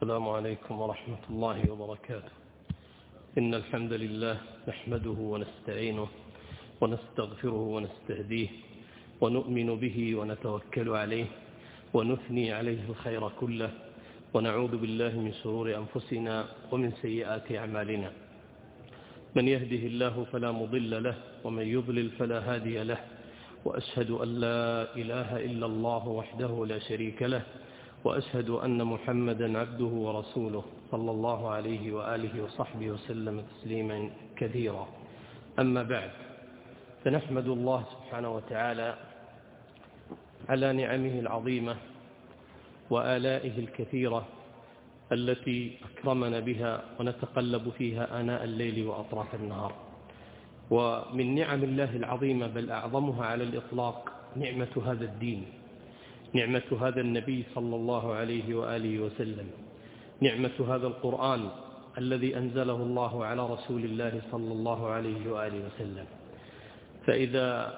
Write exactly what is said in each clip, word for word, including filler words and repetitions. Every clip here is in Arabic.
السلام عليكم ورحمة الله وبركاته. إن الحمد لله نحمده ونستعينه ونستغفره ونستهديه ونؤمن به ونتوكل عليه ونثني عليه الخير كله ونعوذ بالله من شرور أنفسنا ومن سيئات أعمالنا. من يهده الله فلا مضل له ومن يضلل فلا هادي له، وأشهد أن لا إله إلا الله وحده لا شريك له، وأشهد أن محمدا عبده ورسوله صلى الله عليه وآله وصحبه وسلم تسليما كثيرا. أما بعد، فنحمد الله سبحانه وتعالى على نعمه العظيمة وآلائه الكثيرة التي أكرمنا بها ونتقلب فيها آناء الليل وأطراف النهار. ومن نعم الله العظيمة بل أعظمها على الإطلاق نعمة هذا الدين، نعمة هذا النبي صلى الله عليه وآله وسلم، نعمة هذا القرآن الذي أنزله الله على رسول الله صلى الله عليه وآله وسلم. فإذا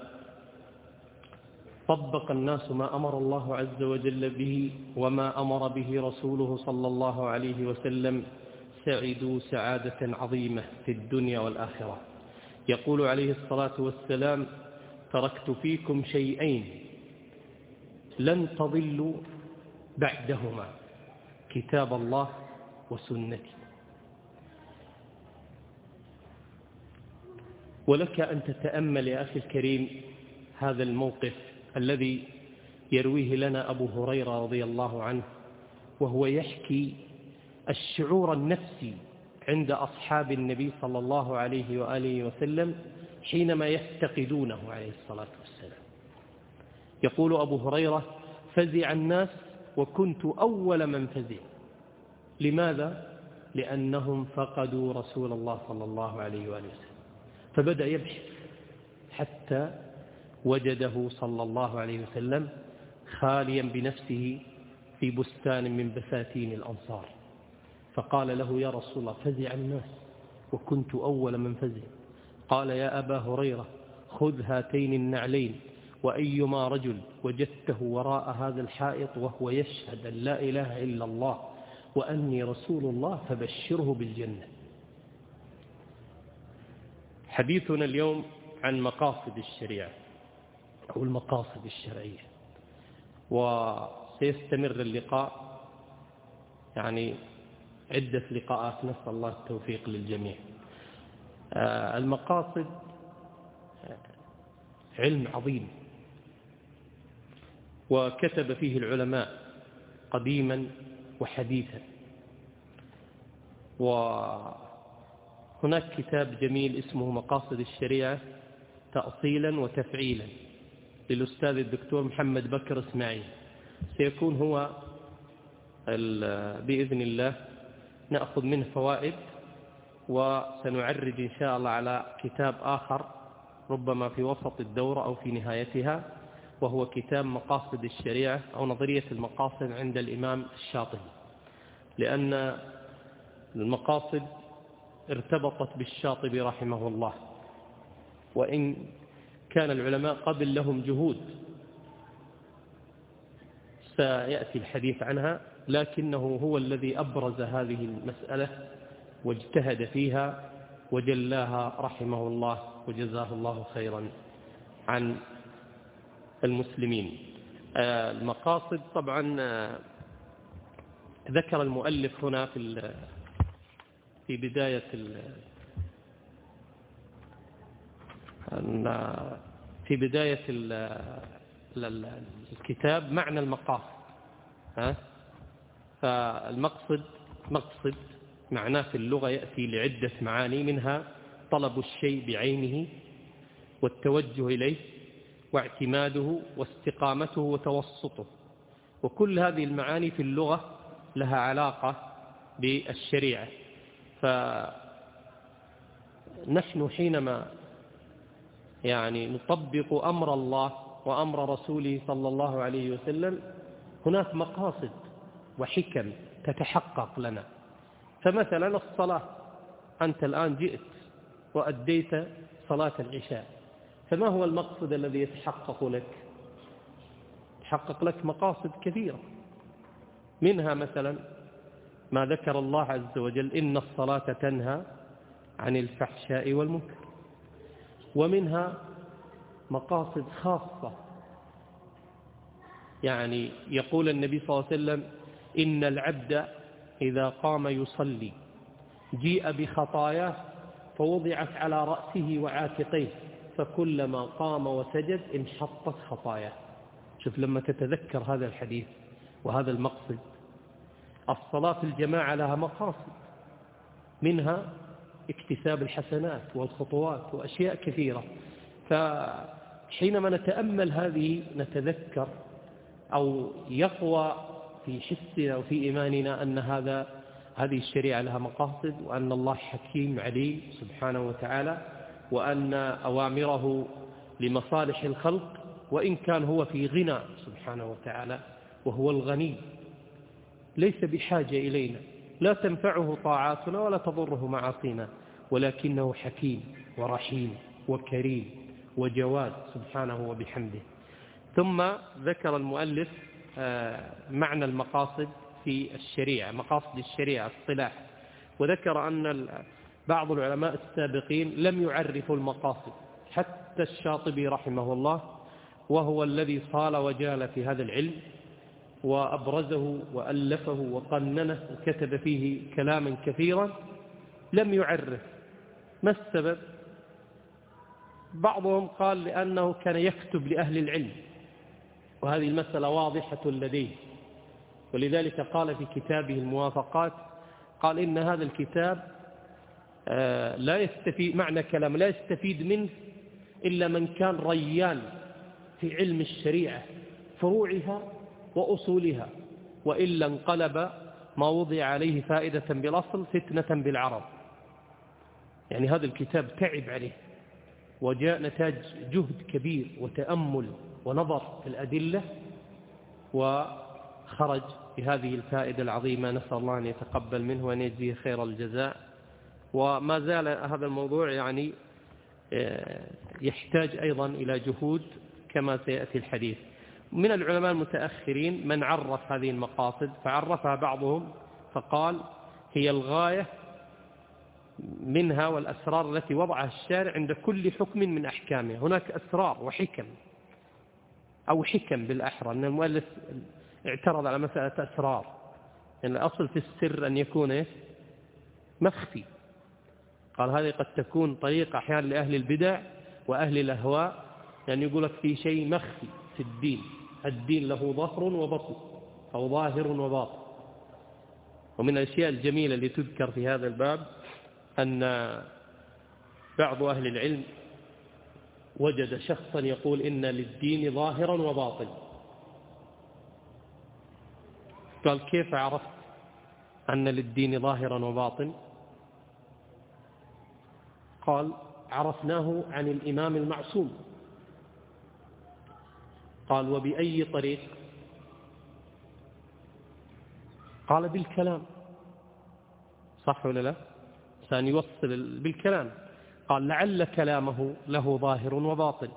طبق الناس ما أمر الله عز وجل به وما أمر به رسوله صلى الله عليه وسلم سعدوا سعادة عظيمة في الدنيا والآخرة. يقول عليه الصلاة والسلام: تركت فيكم شيئين لن تضلوا بعدهما، كتاب الله وسنتي. ولك أن تتأمل يا أخي الكريم هذا الموقف الذي يرويه لنا أبو هريرة رضي الله عنه، وهو يحكي الشعور النفسي عند أصحاب النبي صلى الله عليه وآله وسلم حينما يفتقدونه عليه الصلاة والسلام. يقول أبو هريرة: فزع الناس وكنت أول من فزع. لماذا؟ لأنهم فقدوا رسول الله صلى الله عليه وآله وسلم. فبدأ يبحث حتى وجده صلى الله عليه وسلم خاليا بنفسه في بستان من بساتين الأنصار، فقال له: يا رسول الله، فزع الناس وكنت أول من فزع. قال: يا أبا هريرة، خذ هاتين النعلين، وأيما رجل وجدته وراء هذا الحائط وهو يشهد أن لا إله إلا الله وأني رسول الله فبشره بالجنة. حديثنا اليوم عن مقاصد الشريعة أو المقاصد الشرعية، وسيستمر اللقاء يعني عدة لقاءات، نسأل الله التوفيق للجميع. المقاصد علم عظيم وكتب فيه العلماء قديما وحديثا، وهناك كتاب جميل اسمه مقاصد الشريعة تأصيلا وتفعيلا للأستاذ الدكتور محمد بكر إسماعيل. سيكون هو بإذن الله نأخذ منه فوائد، وسنعرج إن شاء الله على كتاب آخر ربما في وسط الدورة أو في نهايتها، وهو كتاب مقاصد الشريعة أو نظرية المقاصد عند الإمام الشاطبي، لأن المقاصد ارتبطت بالشاطبي رحمه الله، وإن كان العلماء قبل لهم جهود سيأتي الحديث عنها، لكنه هو الذي أبرز هذه المسألة واجتهد فيها وجلاها رحمه الله وجزاه الله خيرا عن المسلمين. المقاصد طبعا ذكر المؤلف هنا في في بداية في بداية الكتاب معنى المقاصد. فالمقصد مقصد معناه في اللغة يأتي لعدة معاني، منها طلب الشيء بعينه والتوجه إليه واعتماده واستقامته وتوسطه، وكل هذه المعاني في اللغة لها علاقة بالشريعة. فنحن حينما يعني نطبق أمر الله وأمر رسوله صلى الله عليه وسلم هناك مقاصد وحكم تتحقق لنا. فمثلا الصلاة، أنت الآن جئت وأديت صلاة العشاء، فما هو المقصد الذي يتحقق لك؟ تحقق لك مقاصد كثيرة، منها مثلا ما ذكر الله عز وجل إن الصلاة تنهى عن الفحشاء والمنكر، ومنها مقاصد خاصة. يعني يقول النبي صلى الله عليه وسلم إن العبد إذا قام يصلي جيء بخطاياه فوضعت على رأسه وعاتقيه، فكلما قام وسجد انحطت خطاياه. شوف لما تتذكر هذا الحديث وهذا المقصد. الصلاة في الجماعة لها مقاصد، منها اكتساب الحسنات والخطوات وأشياء كثيرة. فحينما نتأمل هذه نتذكر أو يقوى في حسنا وفي إيماننا أن هذا هذه الشريعة لها مقاصد، وأن الله حكيم عليم سبحانه وتعالى، وأن أوامره لمصالح الخلق، وإن كان هو في غنى سبحانه وتعالى، وهو الغني ليس بحاجة إلينا، لا تنفعه طاعاتنا ولا تضره معاصينا، ولكنه حكيم ورحيم وكريم وجواد سبحانه وبحمده. ثم ذكر المؤلف معنى المقاصد في الشريعة، مقاصد الشريعة الصلاح، وذكر أن بعض العلماء السابقين لم يعرفوا المقاصد، حتى الشاطبي رحمه الله، وهو الذي صال وجال في هذا العلم وأبرزه وألفه وقننه وكتب فيه كلاما كثيرا، لم يعرف. ما السبب؟ بعضهم قال لأنه كان يكتب لأهل العلم، وهذه المسألة واضحة لديه، ولذلك قال في كتابه الموافقات، قال إن هذا الكتاب لا يستفيد معنى كلام لا يستفيد منه إلا من كان ريان في علم الشريعة فروعها وأصولها، وإلا انقلب ما وضع عليه فائدة بالأصل فتنة بالعرب. يعني هذا الكتاب تعب عليه وجاء نتاج جهد كبير وتأمل ونظر في الأدلة، وخرج بهذه الفائدة العظيمة. نسأل الله أن يتقبل منه وأن يجزيه خير الجزاء. وما زال هذا الموضوع يعني يحتاج أيضا إلى جهود كما سيأتي الحديث. من العلماء المتأخرين من عرف هذه المقاصد، فعرفها بعضهم فقال هي الغاية منها والأسرار التي وضعها الشارع عند كل حكم من أحكامه. هناك أسرار وحكم أو حكم بالأحرى، أن المؤلف اعترض على مسألة أسرار، يعني الأصل في السر أن يكون مخفي. قال هذه قد تكون طريقة أحيانا لأهل البدع وأهل الأهواء، يعني يقول لك في شيء مخفي في الدين، الدين له ظهر وبطن أو ظاهر وباطن. ومن الأشياء الجميلة اللي تذكر في هذا الباب أن بعض أهل العلم وجد شخصا يقول إن للدين ظاهرا وباطن. قال كيف عرفت أن للدين ظاهرا وباطن؟ قال عرفناه عن الإمام المعصوم. قال وبأي طريق؟ قال بالكلام. صح ولا لا؟ سان يوصل بالكلام. قال لعل كلامه له ظاهر وباطن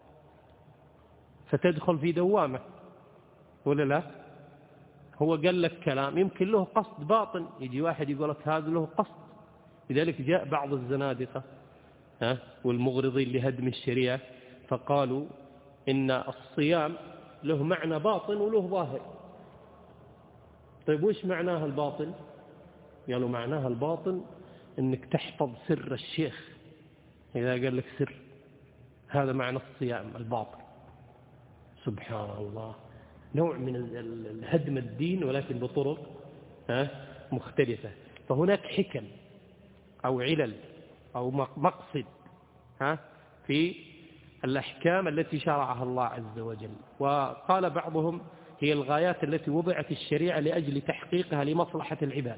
فتدخل في دوامه ولا لا؟ هو قال لك كلام يمكن له قصد باطن، يجي واحد يقول لك هذا له قصد. لذلك جاء بعض الزنادقة ها والمغرضين لهدم الشريعة فقالوا إن الصيام له معنى باطن وله ظاهر. طيب وش معناها الباطن؟ قالوا معناها الباطن انك تحفظ سر الشيخ. إذا قال لك سر هذا معنى الصيام الباطن. سبحان الله، نوع من الهدم الدين ولكن بطرق مختلفة. فهناك حكم أو علل أو مقصد ها في الأحكام التي شرعها الله عز وجل. وقال بعضهم هي الغايات التي وضعت الشريعة لأجل تحقيقها لمصلحة العباد.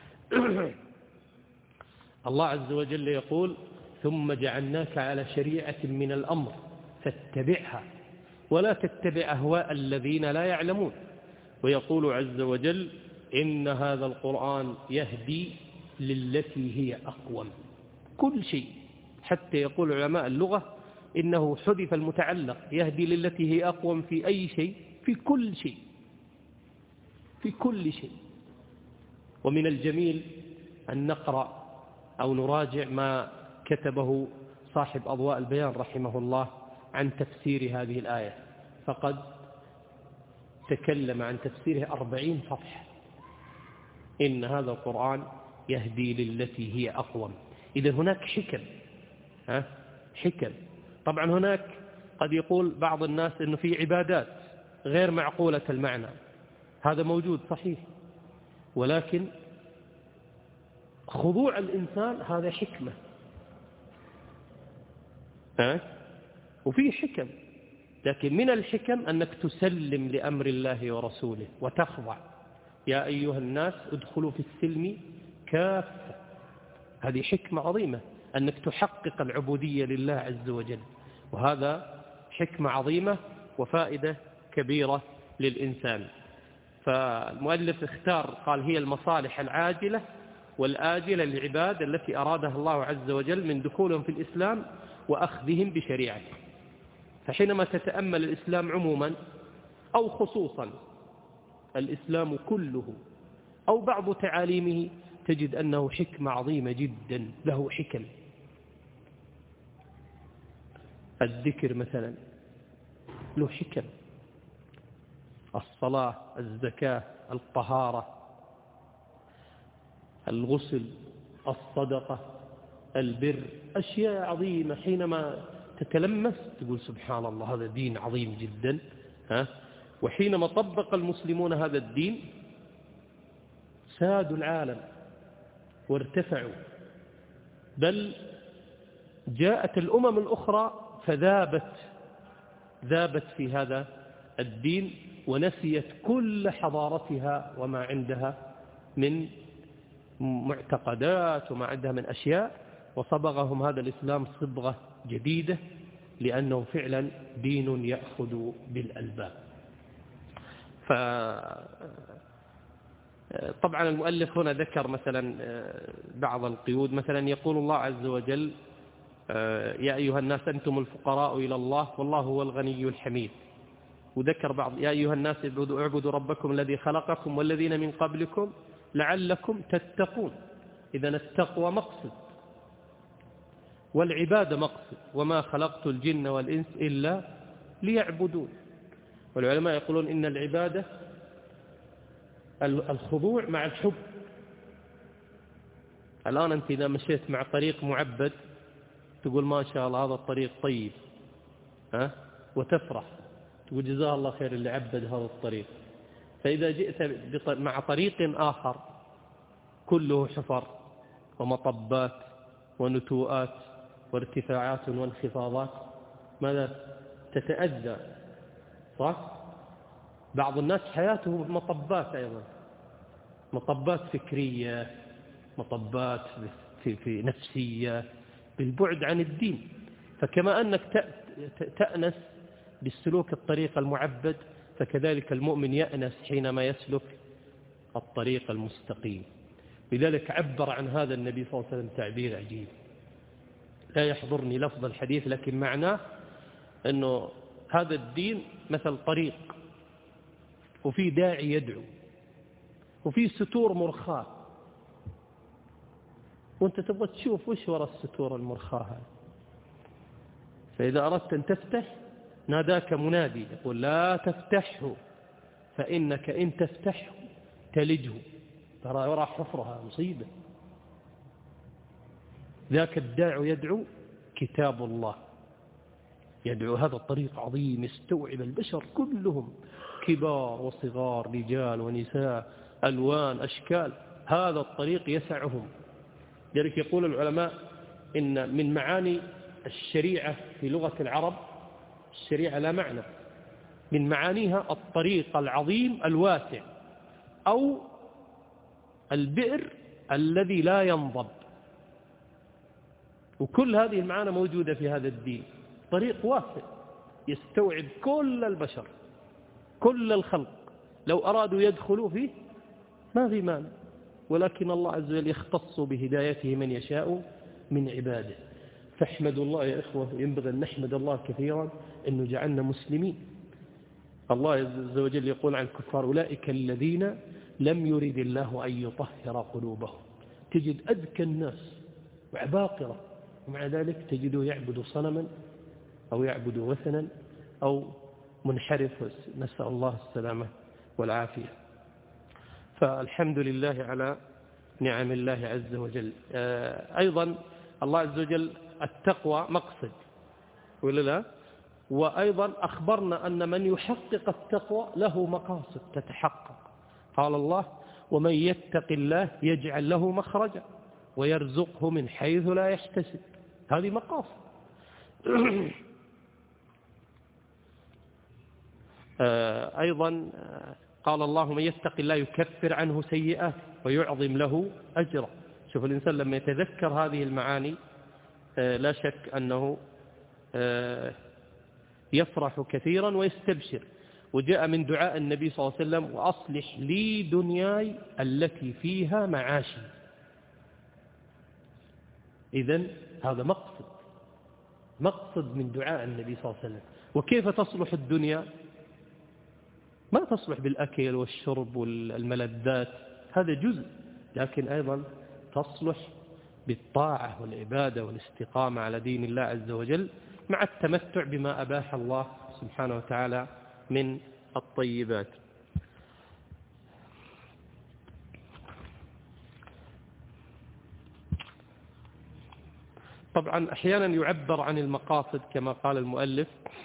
الله عز وجل يقول ثم جعلناك على شريعة من الأمر فاتبعها ولا تتبع أهواء الذين لا يعلمون. ويقول عز وجل إن هذا القرآن يهدي للتي هي أقوم. كل شيء، حتى يقول علماء اللغة إنه حذف المتعلق، يهدي للتي هي أقوم في أي شيء، في كل شيء، في كل شيء. ومن الجميل أن نقرأ أو نراجع ما كتبه صاحب أضواء البيان رحمه الله عن تفسير هذه الآية، فقد تكلم عن تفسيره أربعين صفحة. إن هذا القرآن يهدي للتي هي أقوم. إذا هناك حكم، ها حكم. طبعا هناك قد يقول بعض الناس إنه في عبادات غير معقولة المعنى، هذا موجود صحيح، ولكن خضوع الإنسان هذا حكمة، ها؟ وفي حكم، لكن من الحكم أنك تسلم لأمر الله ورسوله وتخضع. يا أيها الناس ادخلوا في السلم كافة، هذه حكمة عظيمة، أنك تحقق العبودية لله عز وجل، وهذا حكمة عظيمة وفائدة كبيرة للإنسان. فالمؤلف اختار قال هي المصالح العاجلة والآجلة للعباد التي أرادها الله عز وجل من دخولهم في الإسلام وأخذهم بشريعته. فحينما تتأمل الإسلام عموما أو خصوصا الإسلام كله أو بعض تعاليمه تجد أنه حكمة عظيمة جدا، له حكم. الذكر مثلا له حكم، الصلاة، الزكاة، الطهارة، الغسل، الصدقة، البر، أشياء عظيمة. حينما تتلمس تقول سبحان الله هذا دين عظيم جدا، ها؟ وحينما طبق المسلمون هذا الدين سادوا العالم وارتفعوا، بل جاءت الأمم الأخرى فذابت ذابت في هذا الدين ونسيت كل حضارتها وما عندها من معتقدات وما عندها من أشياء، وصبغهم هذا الإسلام صبغة جديدة، لأنه فعلا دين يأخذ بالألباب. طبعا المؤلف هنا ذكر مثلا بعض القيود، مثلا يقول الله عز وجل يا أيها الناس أنتم الفقراء إلى الله والله هو الغني الحميد. وذكر بعض يا أيها الناس اعبدوا ربكم الذي خلقكم والذين من قبلكم لعلكم تتقون. إذا التقوى مقصد والعبادة مقصد، وما خلقت الجن والإنس إلا ليعبدون. والعلماء يقولون إن العبادة الخضوع مع الحب. الآن أنت إذا مشيت مع طريق معبد تقول ما شاء الله هذا الطريق طيب، ها؟ وتفرح تقول جزاه الله خير اللي عبد هذا الطريق. فإذا جئت مع طريق آخر كله حفر ومطبات ونتوءات وارتفاعات وانخفاضات، ماذا تتأذى؟ صح؟ بعض الناس حياته مطبات أيضا، مطبات فكرية، مطبات في, في نفسية، بالبعد عن الدين. فكما أنك تأنس بالسلوك الطريق المعبد، فكذلك المؤمن يأنس حينما يسلك الطريق المستقيم. لذلك عبر عن هذا النبي صلى الله عليه وسلم تعبير عجيب، لا يحضرني لفظ الحديث لكن معناه أنه هذا الدين مثل طريق، وفي داعي يدعو، وفي ستور مرخاة، وانت تبغى تشوف وش وراء الستور المرخاة هذه. فإذا أردت أن تفتح ناداك منادي يقول لا تفتحه فإنك إن تفتحه تلجه، ترى وراء حفرها مصيبة. ذاك الداع يدعو كتاب الله، يدعو. هذا الطريق عظيم يستوعب البشر كلهم، كبار وصغار، رجال ونساء، ألوان أشكال، هذا الطريق يسعهم. لذلك يقول العلماء إن من معاني الشريعة في لغة العرب، الشريعة لا معنى من معانيها الطريق العظيم الواسع، أو البئر الذي لا ينضب. وكل هذه المعاني موجودة في هذا الدين. طريق واسع يستوعب كل البشر، كل الخلق، لو أرادوا يدخلوا فيه ما في مانع، ولكن الله عز وجل يختص بهدايته من يشاء من عباده. فاحمدوا الله يا إخوة، ينبغي أن نحمد الله كثيرا أنه جعلنا مسلمين. الله عز وجل يقول عن الكفار أولئك الذين لم يرد الله أن يطهر قلوبهم. تجد أذكى الناس وعباقرة ومع ذلك تجده يعبد صنما أو يعبد وثنا أو منحرف، نسأل الله السلامة والعافية. فالحمد لله على نعم الله عز وجل. أيضا الله عز وجل التقوى مقصد ولا لا؟ وأيضا أخبرنا أن من يحقق التقوى له مقاصد تتحقق. قال الله: ومن يتق الله يجعل له مخرجا ويرزقه من حيث لا يحتسب. هذه مقاصد. أيضا قال الله: من يتق الله يكفر عنه سيئات ويعظم له أجرا. شوف الإنسان لما يتذكر هذه المعاني لا شك أنه يفرح كثيرا ويستبشر. وجاء من دعاء النبي صلى الله عليه وسلم: وأصلح لي دنياي التي فيها معاشي. إذن هذا مقصد مقصد من دعاء النبي صلى الله عليه وسلم. وكيف تصلح الدنيا؟ ما تصلح بالأكل والشرب والملذات، هذا جزء، لكن أيضا تصلح بالطاعة والعبادة والاستقامة على دين الله عز وجل مع التمتع بما أباح الله سبحانه وتعالى من الطيبات. طبعا أحيانا يعبر عن المقاصد كما قال المؤلف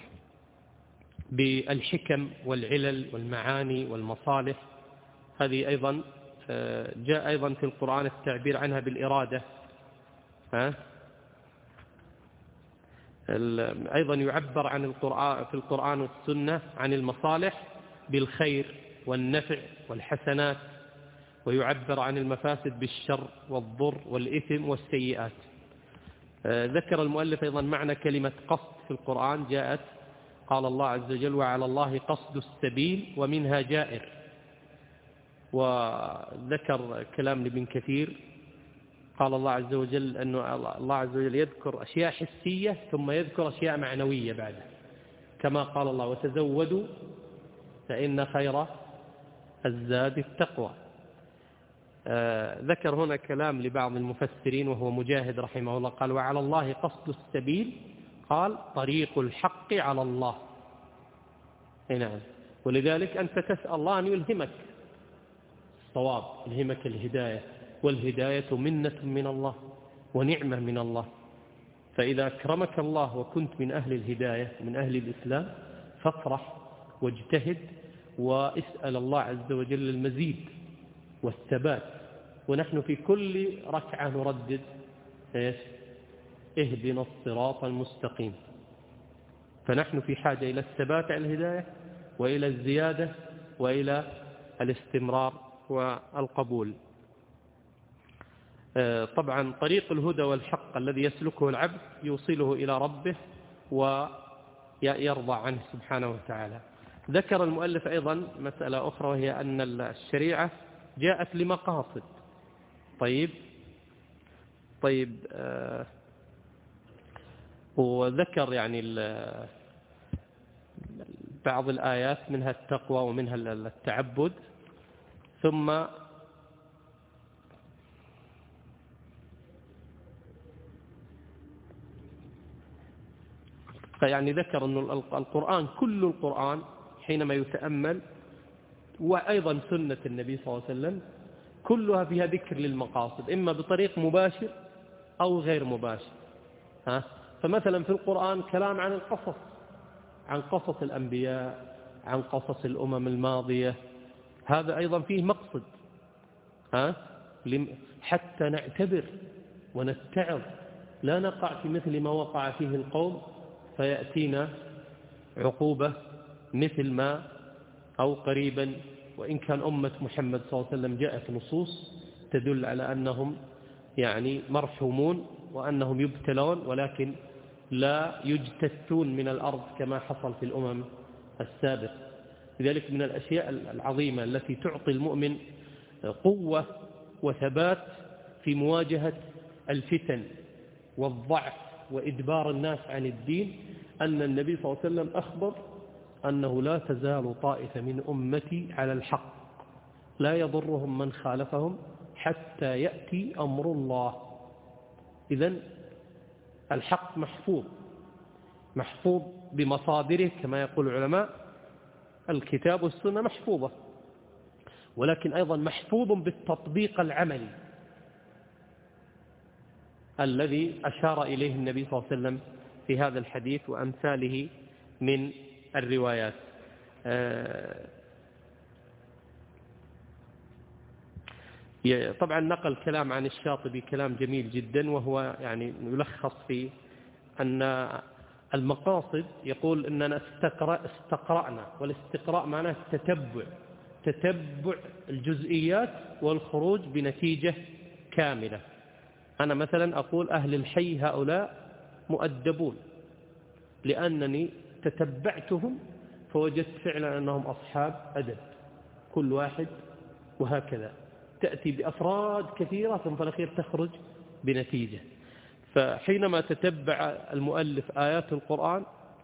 بالحكم والعلل والمعاني والمصالح. هذه أيضا جاء أيضا في القرآن التعبير عنها بالإرادة. ها؟ أيضا يعبر عن القرآن في القرآن والسنة عن المصالح بالخير والنفع والحسنات، ويعبر عن المفاسد بالشر والضر والإثم والسيئات. ذكر المؤلف أيضا معنى كلمة قصد في القرآن، جاءت قال الله عز وجل: وعلى الله قصد السبيل ومنها جائر. وذكر كلام لابن كثير قال الله عز وجل أن الله عز وجل يذكر أشياء حسية ثم يذكر أشياء معنوية بعده، كما قال الله: وتزودوا فإن خير الزاد التقوى. آه ذكر هنا كلام لبعض المفسرين وهو مجاهد رحمه الله، قال: وعلى الله قصد السبيل، قال: طريق الحق على الله. نعم. ولذلك أنت تسأل الله أن يلهمك الصواب، يلهمك الهداية، والهداية منة من الله ونعمة من الله. فإذا أكرمك الله وكنت من أهل الهداية من أهل الإسلام فافرح واجتهد واسأل الله عز وجل المزيد والثبات. ونحن في كل ركعة نردد: اهدنا الصراط المستقيم. فنحن في حاجة إلى الثبات على الهداية وإلى الزيادة وإلى الاستمرار والقبول. طبعا طريق الهدى والحق الذي يسلكه العبد يوصله إلى ربه ويرضى عنه سبحانه وتعالى. ذكر المؤلف أيضا مسألة أخرى، وهي أن الشريعة جاءت لمقاصد. طيب طيب آه وذكر يعني بعض الآيات منها التقوى ومنها التعبد. ثم يعني ذكر أن القرآن كل القرآن حينما يتأمل، وأيضا سنة النبي صلى الله عليه وسلم، كلها فيها ذكر للمقاصد، إما بطريق مباشر أو غير مباشر. ها؟ فمثلا في القرآن كلام عن القصص، عن قصص الأنبياء، عن قصص الأمم الماضية، هذا أيضا فيه مقصد. ها؟ حتى نعتبر ونتعظ، لا نقع في مثل ما وقع فيه القوم فيأتينا عقوبة مثل ما أو قريبا. وإن كان أمة محمد صلى الله عليه وسلم جاءت نصوص تدل على أنهم يعني مرحومون وأنهم يبتلون، ولكن لا يجتثون من الأرض كما حصل في الأمم السابقة. لذلك من الأشياء العظيمة التي تعطي المؤمن قوة وثبات في مواجهة الفتن والضعف وإدبار الناس عن الدين، أن النبي صلى الله عليه وسلم أخبر أنه لا تزال طائفة من أمتي على الحق لا يضرهم من خالفهم حتى يأتي أمر الله. إذن الحق محفوظ محفوظ بمصادره كما يقول العلماء، الكتاب والسنة محفوظة، ولكن أيضا محفوظ بالتطبيق العملي الذي أشار إليه النبي صلى الله عليه وسلم في هذا الحديث وأمثاله من الروايات. طبعا نقل كلام عن الشاطبي كلام جميل جدا، وهو يعني يلخص في أن المقاصد، يقول أننا استقرأ استقرأنا، والاستقراء معناه التتبع، تتبع الجزئيات والخروج بنتيجة كاملة. أنا مثلا أقول أهل الحي هؤلاء مؤدبون لأنني تتبعتهم فوجدت فعلا أنهم أصحاب أدب كل واحد، وهكذا تأتي بأفراد كثيرة ثم في الأخير تخرج بنتيجة. فحينما تتبع المؤلف آيات القرآن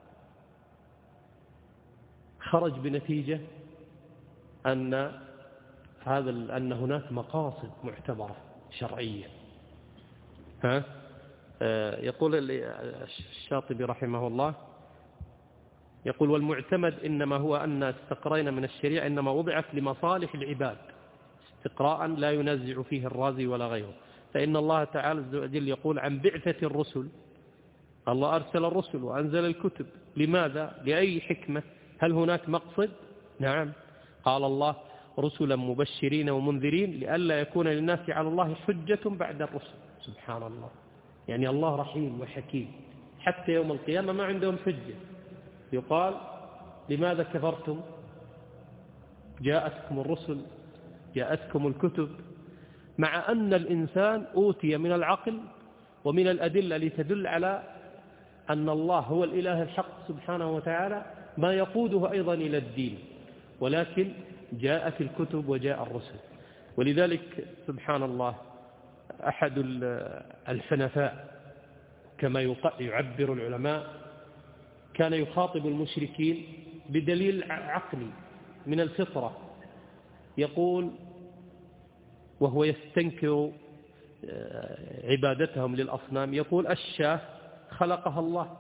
خرج بنتيجة أن هذا أن هناك مقاصد معتبرة شرعية. ها يقول الشاطبي رحمه الله، يقول والمعتمد إنما هو أن استقرينا من الشريعة إنما وضعت لمصالح العباد استقراء لا ينازع فيه الرازي ولا غيره. فإن الله تعالى عز وجل يقول عن بعثة الرسل، الله أرسل الرسل وأنزل الكتب، لماذا؟ لأي حكمة؟ هل هناك مقصد؟ نعم، قال الله رسلا مبشرين ومنذرين لئلا يكون للناس على الله حجة بعد الرسل. سبحان الله، يعني الله رحيم وحكيم، حتى يوم القيامة ما عندهم حجة. يقال لماذا كفرتم؟ جاءتكم الرسل، جاءتكم الكتب، مع أن الإنسان أوتي من العقل ومن الأدلة لتدل على أن الله هو الإله الحق سبحانه وتعالى ما يقوده أيضا إلى الدين، ولكن جاءت الكتب وجاء الرسل. ولذلك سبحان الله أحد الحنفاء كما يعبر العلماء كان يخاطب المشركين بدليل عقلي من الفطرة، يقول وهو يستنكر عبادتهم للأصنام، يقول الشاة خلقها الله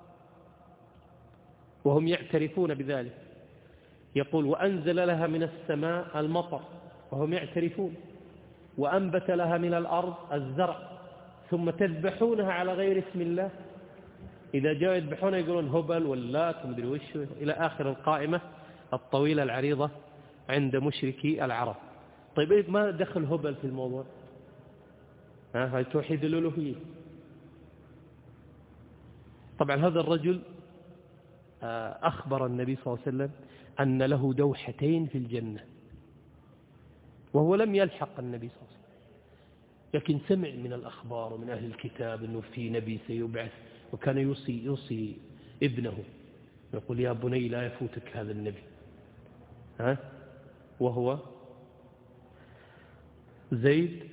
وهم يعترفون بذلك، يقول وأنزل لها من السماء المطر وهم يعترفون، وأنبت لها من الأرض الزرع، ثم تذبحونها على غير اسم الله. إذا جاءوا يذبحونها يقولون هبل واللات ومدري وش، إلى آخر القائمة الطويلة العريضة عند مشركي العرب. طيب إيه ما دخل هبل في الموضوع؟ ها هاي توحيد الألوهية. طبعا هذا الرجل أخبر النبي صلى الله عليه وسلم أن له دوحتين في الجنة، وهو لم يلحق النبي صلى الله عليه وسلم، لكن سمع من الأخبار ومن أهل الكتاب أنه في نبي سيبعث، وكان يوصي يوصي ابنه يقول يا بني لا يفوتك هذا النبي. ها وهو زيد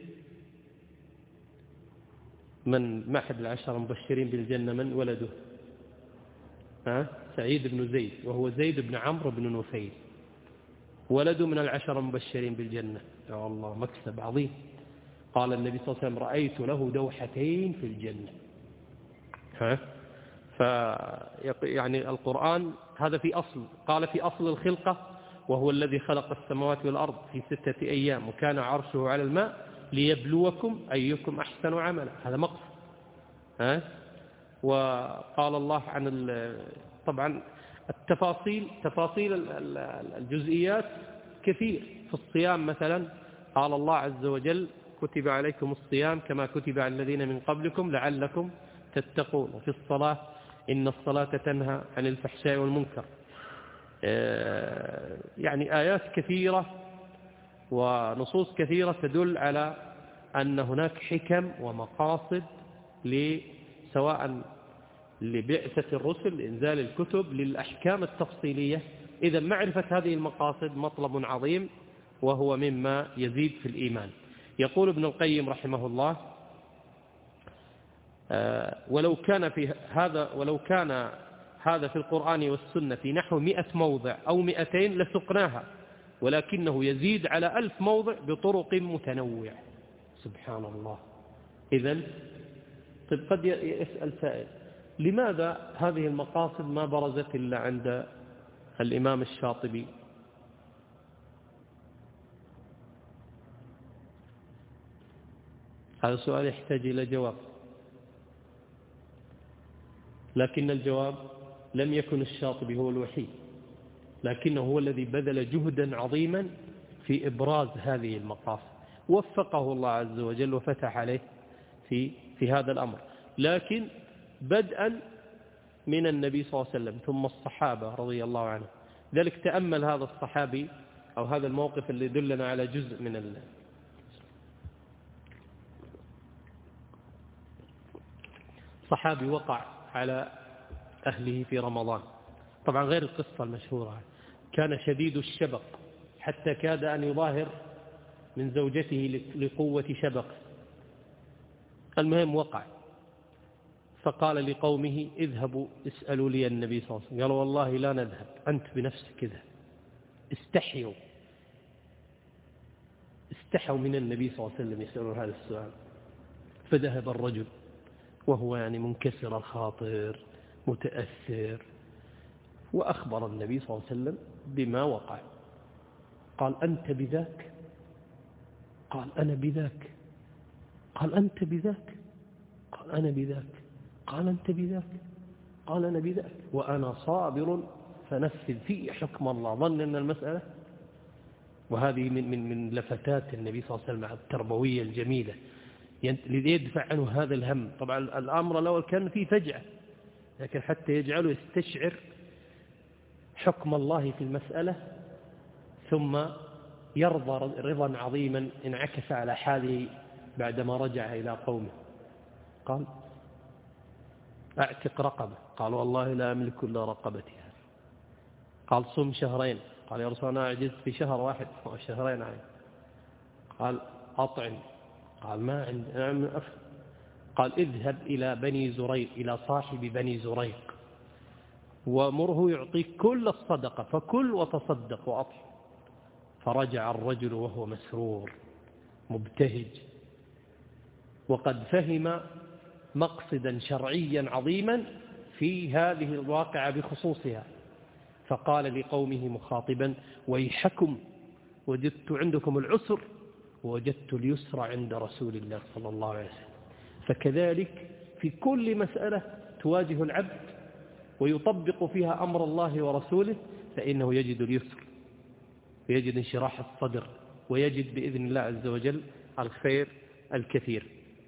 من ما أحد العشر المبشرين بالجنة، من ولده؟ ها سعيد بن زيد، وهو زيد بن عمرو بن نفيل، ولده من العشر المبشرين بالجنة. يا الله مكسب عظيم. قال النبي صلى الله عليه وسلم رأيت له دوحتين في الجنة. ها ف يعني القرآن هذا في أصل، قال في أصل الخلقة وهو الذي خلق السماوات والأرض في ستة أيام وكان عرشه على الماء ليبلوكم أيكم أحسن عملا، هذا مقصد. ها وقال الله عن طبعا التفاصيل، تفاصيل الجزئيات كثير. في الصيام مثلا قال الله عز وجل كتب عليكم الصيام كما كتب على الذين من قبلكم لعلكم تتقون. وفي الصلاة إن الصلاة تنهى عن الفحشاء والمنكر. يعني آيات كثيرة ونصوص كثيرة تدل على أن هناك حكم ومقاصد سواء لبعثة الرسل، لإنزال الكتب، للأحكام التفصيلية. إذا معرفة هذه المقاصد مطلب عظيم، وهو مما يزيد في الإيمان. يقول ابن القيم رحمه الله ولو كان في هذا ولو كان هذا في القرآن والسنة في نحو مئة موضع أو مئتين لسقناها ولكنه يزيد على ألف موضع بطرق متنوعة. سبحان الله. إذن طيب قد يسأل سائل لماذا هذه المقاصد ما برزت إلا عند الإمام الشاطبي؟ هذا السؤال يحتاج إلى جواب، لكن الجواب لم يكن الشاطبي هو الوحيد، لكنه هو الذي بذل جهدا عظيما في إبراز هذه المقاصد، وفقه الله عز وجل وفتح عليه في في هذا الأمر. لكن بدءا من النبي صلى الله عليه وسلم ثم الصحابة رضي الله عنهم. ذلك تأمل هذا الصحابي أو هذا الموقف اللي يدلنا على جزء من ال صحابي وقع على أهله في رمضان، طبعا غير القصة المشهورة، كان شديد الشبق حتى كاد أن يظاهر من زوجته لقوة شبق. المهم وقع، فقال لقومه اذهبوا اسألوا لي النبي صلى الله عليه وسلم. قالوا والله لا نذهب، أنت بنفسك كذا. استحيوا استحوا من النبي صلى الله عليه وسلم يسألون هذا السؤال. فذهب الرجل وهو يعني منكسر الخاطر متأثر، وأخبر النبي صلى الله عليه وسلم بما وقع. قال أنت بذاك؟ قال أنا بذاك. قال أنت بذاك؟ قال أنا بذاك. قال أنت بذاك؟ قال أنا بذاك، وأنا صابر فنفذ في حكم الله. ظن أن المسألة، وهذه من من من لفتات النبي صلى الله عليه وسلم التربوية الجميلة ليدفع عنه هذا الهم. طبعا الأمر الأول كان فيه فجعة، لكن حتى يجعله يستشعر حكم الله في المسألة ثم يرضى رضا عظيما انعكس على حاله بعدما رجع إلى قومه. قال أعتق رقبة. قال والله لا أملك إلا رقبتي هذه. قال صم شهرين. قال يا رسول الله أعجزت في شهر واحد أو شهرين عين. قال أطعم. قال ما عندي أفهم. قال اذهب إلى بني زريق، إلى صاحب بني زريق، ومره يعطيك كل الصدقة، فكل وتصدق وأطعم. فرجع الرجل وهو مسرور مبتهج، وقد فهم مقصدا شرعيا عظيما في هذه الواقعة بخصوصها. فقال لقومه مخاطبا ويحكم، وجدت عندكم العسر ووجدت اليسر عند رسول الله صلى الله عليه وسلم. فكذلك في كل مسألة تواجه العبد ويطبق فيها أمر الله ورسوله فإنه يجد اليسر ويجد انشراح الصدر ويجد بإذن الله عز وجل الخير الكثير.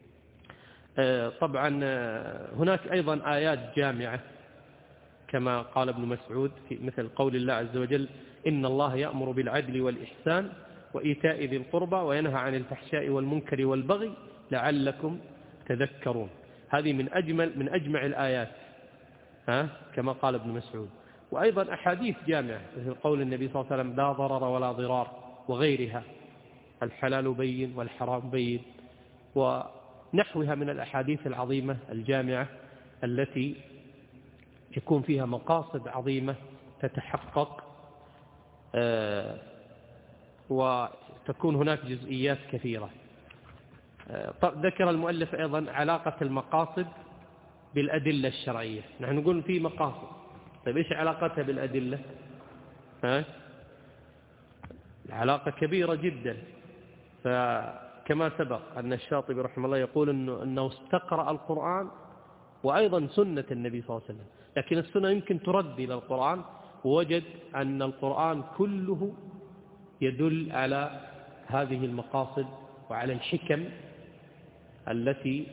طبعا هناك أيضا آيات جامعة كما قال ابن مسعود في مثل قول الله عز وجل إن الله يأمر بالعدل والإحسان وإيتاء ذي القربى وينهى عن الفحشاء والمنكر والبغي لعلكم تذكرون. هذه من أجمل من أجمع الآيات ها كما قال ابن مسعود. وأيضا أحاديث جامعة مثل قول النبي صلى الله عليه وسلم لا ضرر ولا ضرار وغيرها، الحلال بين والحرام بين، ونحوها من الأحاديث العظيمة الجامعة التي يكون فيها مقاصد عظيمة تتحقق آه وتكون هناك جزئيات كثيرة. آه ذكر المؤلف أيضا علاقة المقاصد بالأدلة الشرعية. نحن نقول في مقاصد، طيب إيش علاقتها بالأدلة؟ ها؟ العلاقة كبيرة جدا. فكما سبق أن الشاطبي رحمه الله يقول إنه, إنه استقرأ القرآن وأيضا سنة النبي صلى الله عليه وسلم، لكن السنة يمكن ترد إلى القرآن، ووجد أن القرآن كله يدل على هذه المقاصد وعلى الحكم التي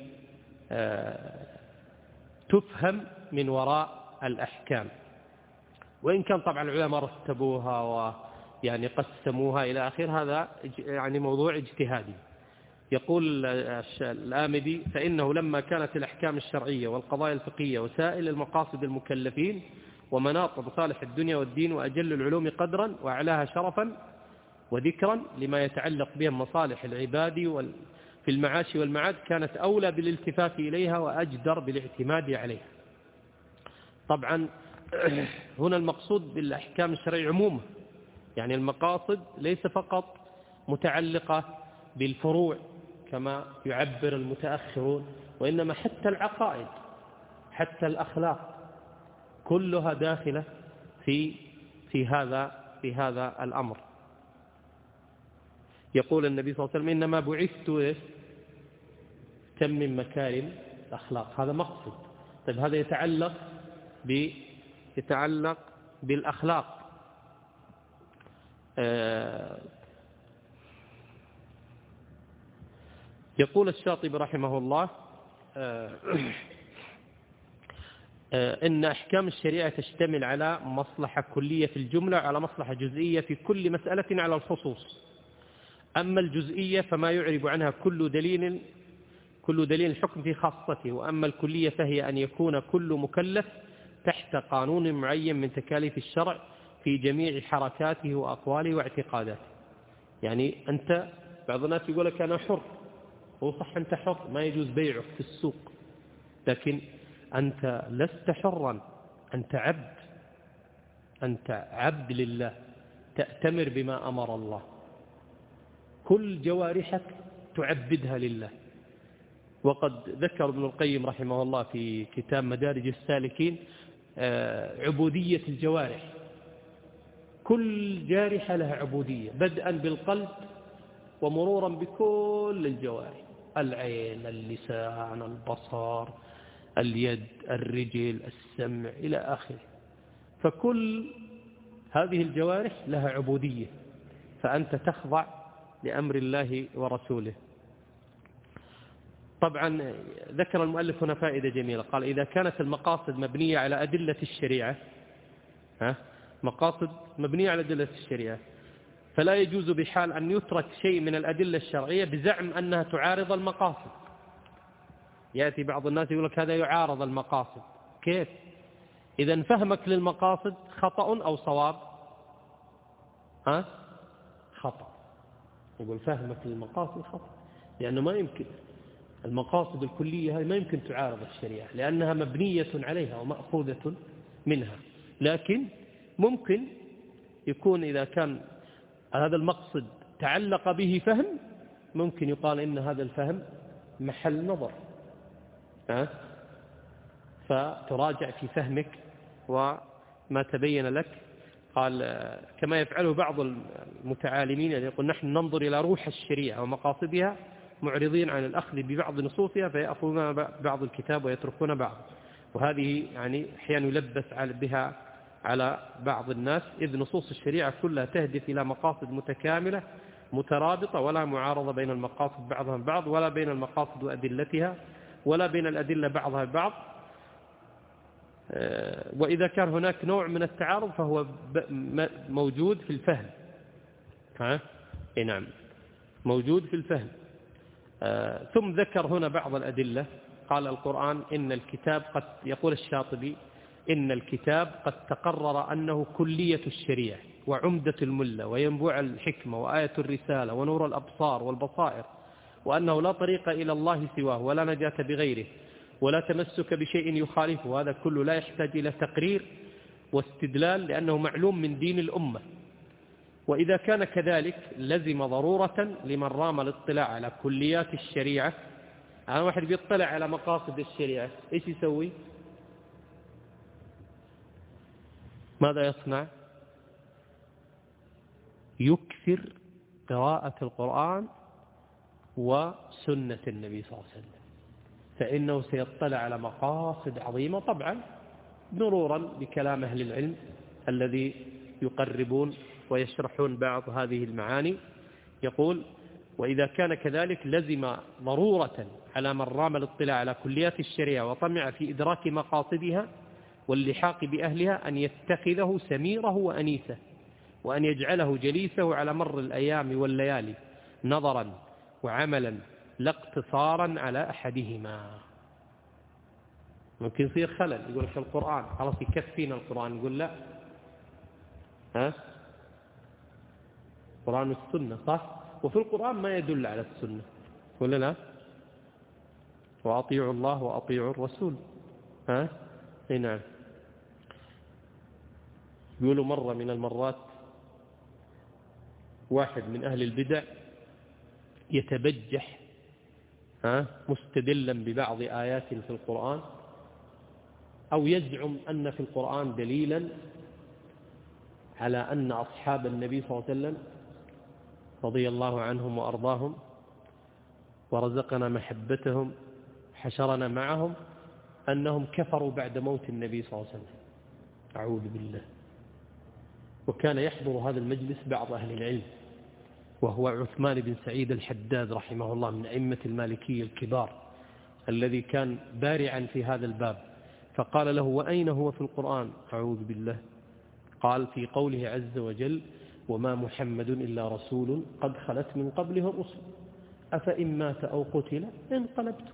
تفهم من وراء الأحكام. وإن كان طبعا العلماء رتبوها ويعني قسموها إلى آخر، هذا يعني موضوع اجتهادي. يقول الآمدي فإنه لما كانت الأحكام الشرعية والقضايا الفقهية وسائل المقاصد المكلفين ومناط مصالح الدنيا والدين وأجل العلوم قدرا وأعلاها شرفا وذكرا لما يتعلق بهم مصالح العباد في المعاش والمعاد، كانت أولى بالالتفات إليها وأجدر بالاعتماد عليها. طبعا هنا المقصود بالأحكام الشرعية عموما، يعني المقاصد ليس فقط متعلقة بالفروع كما يعبر المتأخرون، وإنما حتى العقائد، حتى الأخلاق، كلها داخلة في في هذا في هذا الأمر. يقول النبي صلى الله عليه وسلم: إنما بعثت تمم مكارم الأخلاق. هذا مقصد. طيب هذا يتعلق ب يتعلق بالأخلاق. آه يقول الشاطبي رحمه الله: آه آه إن أحكام الشريعة تشتمل على مصلحة كلية في الجملة وعلى مصلحة جزئية في كل مسألة على الخصوص. أما الجزئية فما يعرب عنها كل دليل كل دليل الحكم في خاصته، وأما الكلية فهي أن يكون كل مكلف تحت قانون معين من تكاليف الشرع في جميع حركاته وأقواله واعتقاداته. يعني أنت، بعض الناس يقول لك أنا حر، هو صح أنت حر، ما يجوز بيعك في السوق، لكن أنت لست حرا، أنت عبد، أنت عبد لله، تأتمر بما أمر الله، كل جوارحك تعبدها لله. وقد ذكر ابن القيم رحمه الله في كتاب مدارج السالكين عبودية الجوارح، كل جارحة لها عبودية، بدءا بالقلب ومرورا بكل الجوارح: العين، اللسان، البصر، اليد، الرجل، السمع، إلى آخره. فكل هذه الجوارح لها عبودية، فأنت تخضع لأمر الله ورسوله. طبعا ذكر المؤلف هنا فائدة جميلة، قال: إذا كانت المقاصد مبنية على أدلة الشريعة، ها مقاصد مبنية على أدلة الشريعة، فلا يجوز بحال أن يترك شيء من الأدلة الشرعية بزعم أنها تعارض المقاصد. يأتي بعض الناس يقول لك هذا يعارض المقاصد. كيف؟ إذا فهمك للمقاصد خطأ أو صواب؟ ها؟ خطأ. يقول فهمك للمقاصد خطأ، لأنه ما يمكن، المقاصد الكلية هذه ما يمكن تعارض الشريعة، لأنها مبنية عليها ومأخوذة منها. لكن ممكن يكون إذا كان هذا المقصد تعلق به فهم، ممكن يقال إن هذا الفهم محل نظر، أه؟ فتراجع في فهمك وما تبين لك. قال كما يفعله بعض المتعالمين، يعني يقول: نحن ننظر إلى روح الشريعة ومقاصدها معرضين عن الأخذ ببعض نصوصها، فيأخذون بعض الكتاب ويتركون بعض. وهذه يعني أحيانا يلبس بها على بعض الناس، إذ نصوص الشريعة كلها تهدف إلى مقاصد متكاملة مترابطة، ولا معارضة بين المقاصد بعضها البعض، ولا بين المقاصد وأدلتها، ولا بين الأدلة بعضها البعض. وإذا كان هناك نوع من التعارض فهو موجود في الفهم. ها؟ نعم، موجود في الفهم. ثم ذكر هنا بعض الأدلة. قال: القرآن إن الكتاب قد، يقول الشاطبي: إن الكتاب قد تقرر أنه كلية الشريعة وعمدة الملة وينبوع الحكمة وآية الرسالة ونور الأبصار والبصائر، وأنه لا طريق إلى الله سواه ولا نجاة بغيره ولا تمسك بشيء يخالفه. هذا كله لا يحتاج إلى تقرير واستدلال، لأنه معلوم من دين الأمة. وإذا كان كذلك لزم ضرورة لمن رام الاطلاع على كليات الشريعة. أنا واحد بيطلع على مقاصد الشريعة، إيش يسوي؟ ماذا يصنع؟ يكثر قراءة القرآن وسنة النبي صلى الله عليه وسلم، فإنه سيطلع على مقاصد عظيمة، طبعا مرورا بكلام أهل العلم الذي يقربون ويشرحون بعض هذه المعاني. يقول: وإذا كان كذلك لزم ضرورة على من رام الاطلاع على كليات الشريعة وطمع في إدراك مقاصدها واللحاق بأهلها أن يتخذه سميره وأنيسه، وأن يجعله جليسه على مر الأيام والليالي، نظرا وعملا لا اقتصارا على أحدهما. ممكن يصير خلل، يقول لك القرآن خلاص يكفينا القرآن، يقول لا، ها القرآن والسنة صح، وفي القرآن ما يدل على السنة، ولا لا؟ وأطيعوا الله وأطيعوا الرسول. ها نعم. يقولوا مرة من المرات واحد من أهل البدع يتبجح ها مستدلا ببعض آيات في القرآن، أو يزعم أن في القرآن دليلا على أن أصحاب النبي صلى الله عليه وسلم رضي الله عنهم وأرضاهم ورزقنا محبتهم حشرنا معهم أنهم كفروا بعد موت النبي صلى الله عليه وسلم. أعوذ بالله. وكان يحضر هذا المجلس بعض أهل العلم، وهو عثمان بن سعيد الحداد رحمه الله من أئمة المالكية الكبار، الذي كان بارعا في هذا الباب، فقال له: وأين هو في القرآن؟ أعوذ بالله. قال: في قوله عز وجل: وما محمد إلا رسول قد خلت من قبله الرسل أفإن مات أو قتل انقلبتم.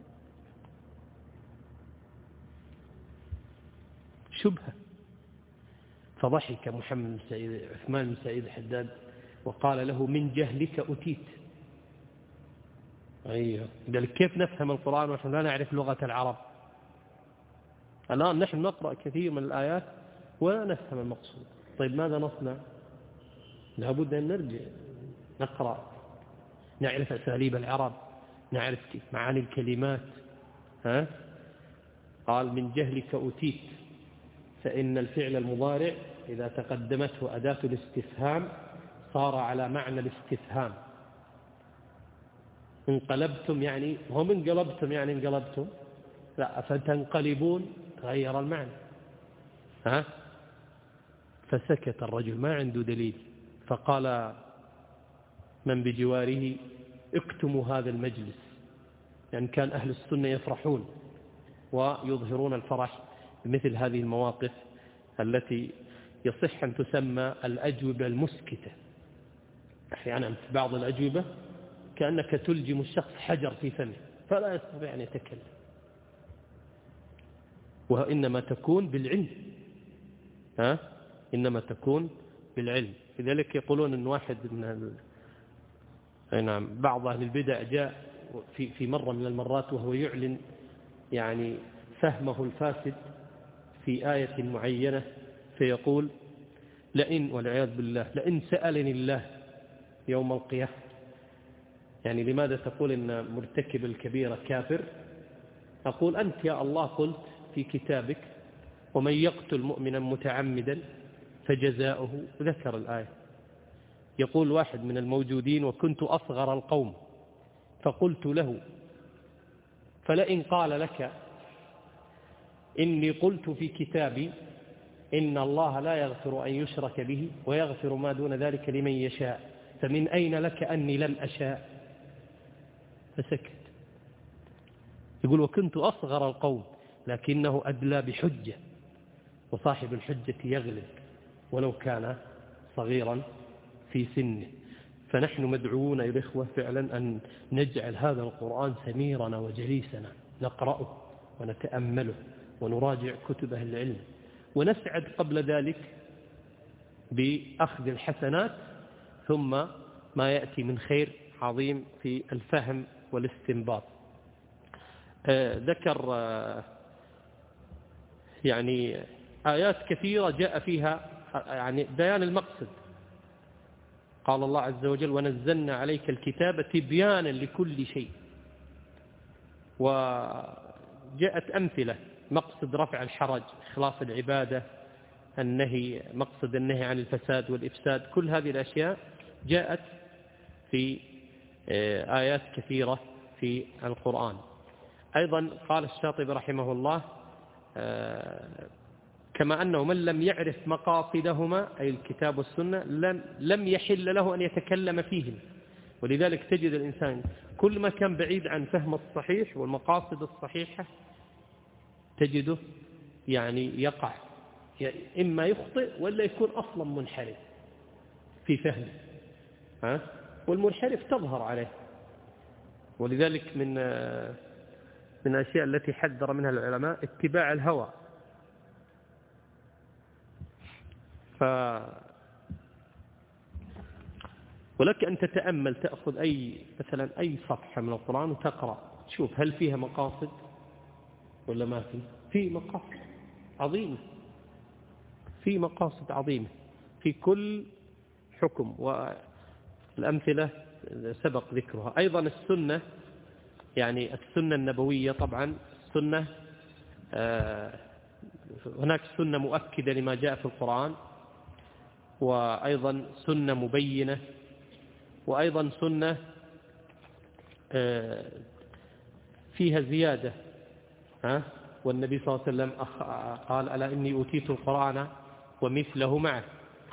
شبهة. فضحك محمد بن سعيد عثمان بن سعيد الحداد وقال له: من جهلك أتيت. أيوه، قال كيف نفهم القرآن ونحن لا نعرف لغة العرب؟ الآن نحن نقرأ كثير من الآيات ولا نفهم المقصود. طيب ماذا نصنع؟ لابد أن نرجع نقرأ، نعرف أساليب العرب، نعرف معاني الكلمات. ها؟ قال: من جهلك أتيت، فإن الفعل المضارع إذا تقدمته أداة الاستفهام صار على معنى الاستفهام. انقلبتم يعني هم انقلبتم يعني انقلبتم، لا، فتنقلبون تغير المعنى. ها؟ فسكت الرجل ما عنده دليل، فقال من بجواره: اكتموا هذا المجلس. يعني كان أهل السنة يفرحون ويظهرون الفرح بمثل هذه المواقف التي يصح أن تسمى الأجوبة المسكتة. أحيانا في بعض الأجوبة كأنك تلجم الشخص حجر في فمه فلا يستطيع أن يتكلم، وإنما تكون بالعلم. ها؟ إنما تكون بالعلم. لذلك يقولون أن واحد من ال... نعم بعض أهل البدع جاء في في مرة من المرات وهو يعلن يعني فهمه الفاسد في آية معينة، فيقول: لئن والعياذ بالله لئن سألني الله يوم القيامة، يعني لماذا تقول إن مرتكب الكبيرة كافر؟ أقول: أنت يا الله قلت في كتابك: ومن يقتل مؤمنا متعمدا فجزاؤه، ذكر الآية. يقول واحد من الموجودين: وكنت أصغر القوم فقلت له: فلئن قال لك إني قلت في كتابي إن الله لا يغفر أن يشرك به ويغفر ما دون ذلك لمن يشاء، فمن أين لك أني لم أشاء؟ فسكت. يقول: وكنت أصغر القوم لكنه أدلى بحجة، وصاحب الحجة يغلب ولو كان صغيرا في سنه. فنحن مدعوون يا الإخوة فعلا أن نجعل هذا القرآن سميرنا وجليسنا، نقرأه ونتأمله ونراجع كتب أهل العلم، ونسعد قبل ذلك بأخذ الحسنات، ثم ما يأتي من خير عظيم في الفهم والاستنباط. آه ذكر آه يعني آيات كثيرة جاء فيها يعني بيان المقصد. قال الله عز وجل: ونزلنا عليك الكتاب تبيانا لكل شيء. وجاءت أمثلة: مقصد رفع الحرج، إخلاص العبادة، النهي، مقصد النهي عن الفساد والإفساد، كل هذه الأشياء جاءت في آيات كثيرة في القرآن. أيضا قال الشاطبي رحمه الله: كما أنه من لم يعرف مقاصدهما أي الكتاب والسنة لم, لم يحل له أن يتكلم فيهم. ولذلك تجد الإنسان كل ما كان بعيد عن فهم الصحيح والمقاصد الصحيحة تجده يعني يقع، إما يخطئ ولا يكون أصلا منحرف في فهمه. ها؟ والمنحرف تظهر عليه. ولذلك من من الأشياء التي حذر منها العلماء اتباع الهوى. ف ولك أن تتأمل، تأخذ أي مثلا أي صفحة من القرآن وتقرأ، تشوف هل فيها مقاصد ولا ما في. في مقاصد عظيمة، في مقاصد عظيمة في كل حكم. الأمثلة سبق ذكرها. أيضا السنة، يعني السنة النبوية، طبعا السنة هناك سنة مؤكدة لما جاء في القرآن، وأيضا سنة مبينة، وأيضا سنة فيها زيادة. ها؟ والنبي صلى الله عليه وسلم قال ألا إني أوتيت القرآن ومثله معه.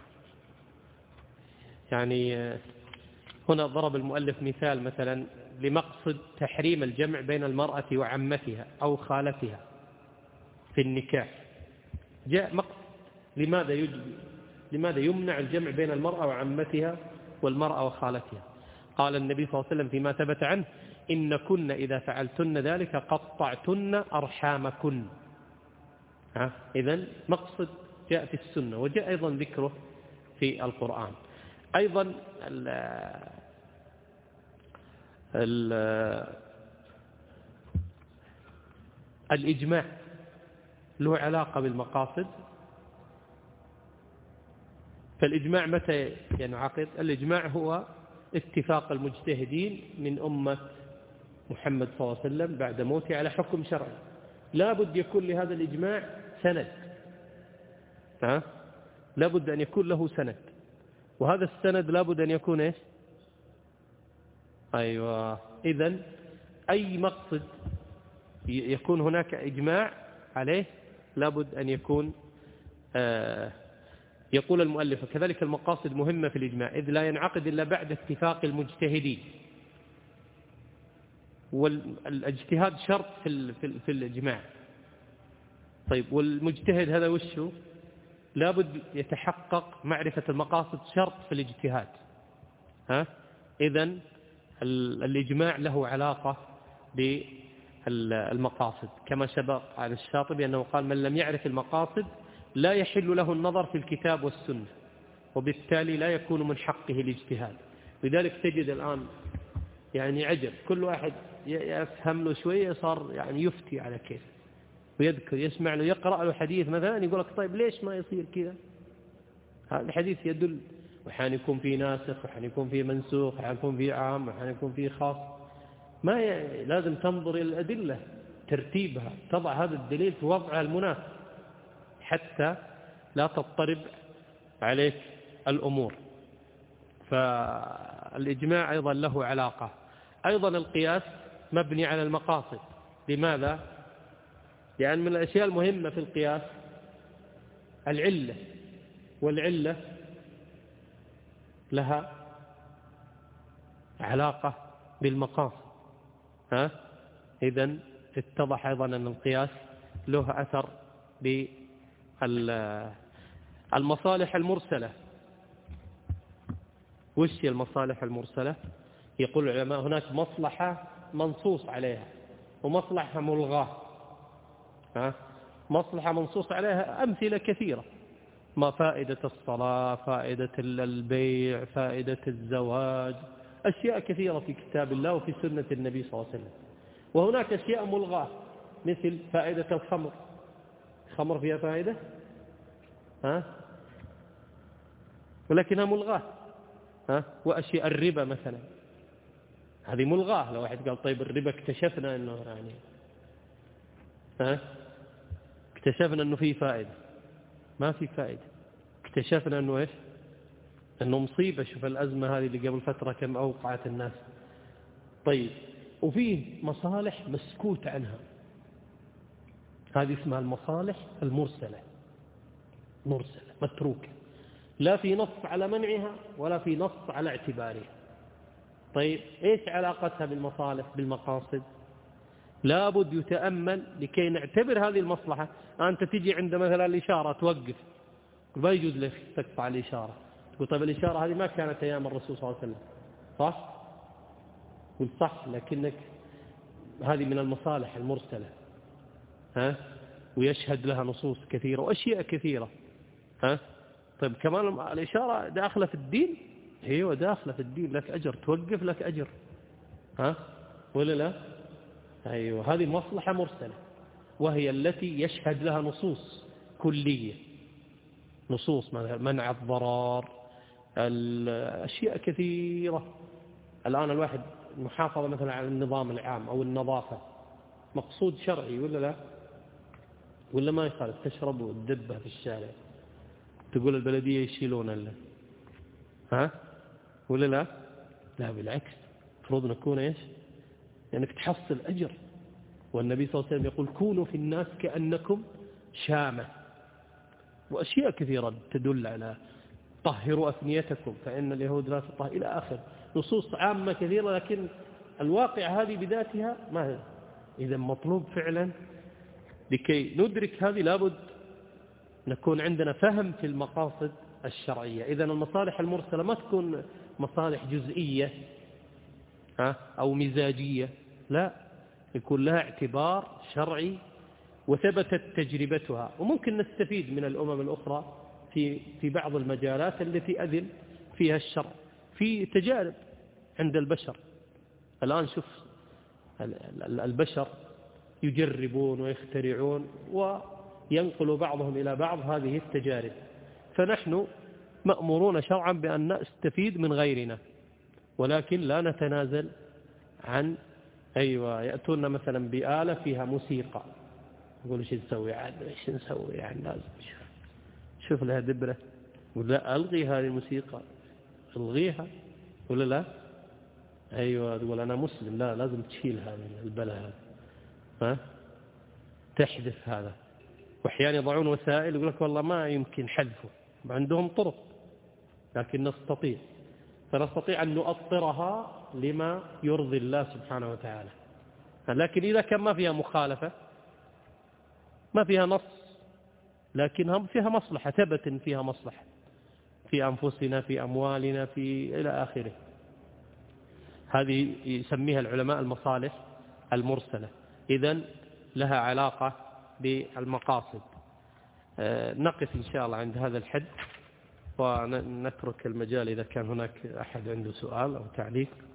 يعني هنا ضرب المؤلف مثال مثلا لمقصد تحريم الجمع بين المرأة وعمتها أو خالتها في النكاح. جاء مقصد لماذا يجب لماذا يمنع الجمع بين المرأة وعمتها والمرأة وخالتها. قال النبي صلى الله عليه وسلم فيما ثبت عنه: إن كن إذا فعلتن ذلك قطعتن أرحامكن. إذن مقصد جاء في السنة، وجاء أيضا ذكره في القرآن. أيضا ال ال الإجماع له علاقة بالمقاصد. فالإجماع متى ينعقد؟ الإجماع هو اتفاق المجتهدين من أمة محمد صلى الله عليه وسلم بعد موته على حكم شرعي. لا بد يكون لهذا الإجماع سند، ها؟ لا بد أن يكون له سند، وهذا السند لا بد أن يكون إيش؟ أيوة. إذن أي مقصد يكون هناك إجماع عليه لا بد أن يكون آه يقول المؤلف: كذلك المقاصد مهمة في الإجماع، إذ لا ينعقد إلا بعد اتفاق المجتهدين. والاجتهاد شرط في في الإجماع. طيب، والمجتهد هذا وشه؟ لابد يتحقق معرفة المقاصد، شرط في الاجتهاد. ها؟ إذن الإجماع له علاقة بالمقاصد، كما سبق على الشاطبي أنه قال: من لم يعرف المقاصد لا يحل له النظر في الكتاب والسنة، وبالتالي لا يكون من حقه الاجتهاد. لذلك تجد الآن يعني عجب، كل واحد يفهم له شوية صار يعني يفتي على كيف، ويذكر يسمع له يقرأ له حديث مثلا يقول لك طيب ليش ما يصير كذا؟ هذا الحديث يدل، وحين يكون فيه ناسخ، وحين يكون فيه منسوخ، وحين يكون فيه عام، وحين يكون فيه خاص. ما ي... لازم تنظر إلى الأدلة، ترتيبها، تضع هذا الدليل في وضعه المناسب حتى لا تضطرب عليك الأمور. فالإجماع أيضا له علاقة. أيضا القياس مبني على المقاصد. لماذا؟ لأن من الأشياء المهمة في القياس العلة، والعلة لها علاقة بالمقاصد. ها؟ إذن اتضح أيضا أن القياس له أثر بالمصالح المرسلة. وش هي المصالح المرسلة؟ يقول العلماء هناك مصلحة منصوص عليها ومصلحة ملغاة. ها؟ مصلحة منصوص عليها أمثلة كثيرة: ما فائدة الصلاة، فائدة البيع، فائدة الزواج، أشياء كثيرة في كتاب الله وفي سنة النبي صلى الله عليه وسلم. وهناك أشياء ملغاة مثل فائدة الخمر. الخمر فيها فائدة، ها؟ ولكنها ملغاة. ها؟ وأشياء الربا مثلا هذه ملغاة. لو واحد قال طيب الربا اكتشفنا أنه يعني ها؟ اكتشفنا أنه فيه فائدة، ما في فائدة. اكتشفنا أنه إيش؟ أنه مصيبة. شوف الأزمة هذه اللي قبل فترة كم أوقعت الناس. طيب، وفيه مصالح مسكوت عنها، هذه اسمها المصالح المرسلة. مرسلة متروكة، لا في نص على منعها ولا في نص على اعتبارها. طيب، إيش علاقتها بالمصالح بالمقاصد؟ لابد يتأمل لكي نعتبر هذه المصلحة. أنت تجي عند مثلا الإشارة توقف، ما يجوز لك تقطع الإشارة. تقول طيب الإشارة هذه ما كانت أيام الرسول صلى الله عليه وسلم، صح؟ قل صح، لكنك هذه من المصالح المرسلة، ها؟ ويشهد لها نصوص كثيرة وأشياء كثيرة. ها؟ طيب كمان الإشارة داخلة في الدين؟ ايوه داخلة في الدين، لك أجر، توقف لك أجر. ها؟ ولا لا؟ أيوه، هذه مصلحة مرسلة، وهي التي يشهد لها نصوص كلية، نصوص منع الضرر، الأشياء كثيرة. الآن الواحد محافظة مثلا على النظام العام أو النظافة مقصود شرعي ولا لا؟ ولا ما يخالف؟ تشرب وتدبه في الشارع تقول البلدية يشيلون له، ها ولا لا؟ لا بالعكس، المفروض نكون ايش؟ يعني تحصل أجر. والنبي صلى الله عليه وسلم يقول كونوا في الناس كأنكم شامة، وأشياء كثيرة تدل على طهروا أفنيتكم فإن اليهود لا تطهر إلى آخر نصوص عامة كثيرة، لكن الواقع هذه بذاتها ما هي. إذا مطلوب فعلا لكي ندرك هذه لابد نكون عندنا فهم في المقاصد الشرعية. إذا المصالح المرسلة ما تكون مصالح جزئية ها أو مزاجية، لا، يكون لها اعتبار شرعي وثبتت تجربتها، وممكن نستفيد من الأمم الأخرى في في بعض المجالات التي أذن فيها الشرع، في تجارب عند البشر. الآن شوف البشر يجربون ويخترعون وينقل بعضهم إلى بعض هذه التجارب، فنحن مأمورون شرعا بأن نستفيد من غيرنا، ولكن لا نتنازل عن أيوة. يأتون مثلا بآلة فيها موسيقى، يقول ايش نسوي عاد، ايش نسوي يعني، لازم شوف لها دبرة، ولا ألغي هذه الموسيقى، ألغيها ولا لا؟ أيوة تقول أنا مسلم، لا لازم تشيل هذه البلاء هذا، ها تحذف هذا. وأحيانا يضعون وسائل يقول لك والله ما يمكن حذفه، عندهم طرق لكن نستطيع، فنستطيع أن نؤطرها لما يرضي الله سبحانه وتعالى. لكن إذا كان ما فيها مخالفة، ما فيها نص، لكنها فيها مصلحة، ثبت فيها مصلحة في أنفسنا في أموالنا في إلى آخره، هذه يسميها العلماء المصالح المرسلة. إذن لها علاقة بالمقاصد. نقف إن شاء الله عند هذا الحد ونترك المجال إذا كان هناك أحد عنده سؤال أو تعليق.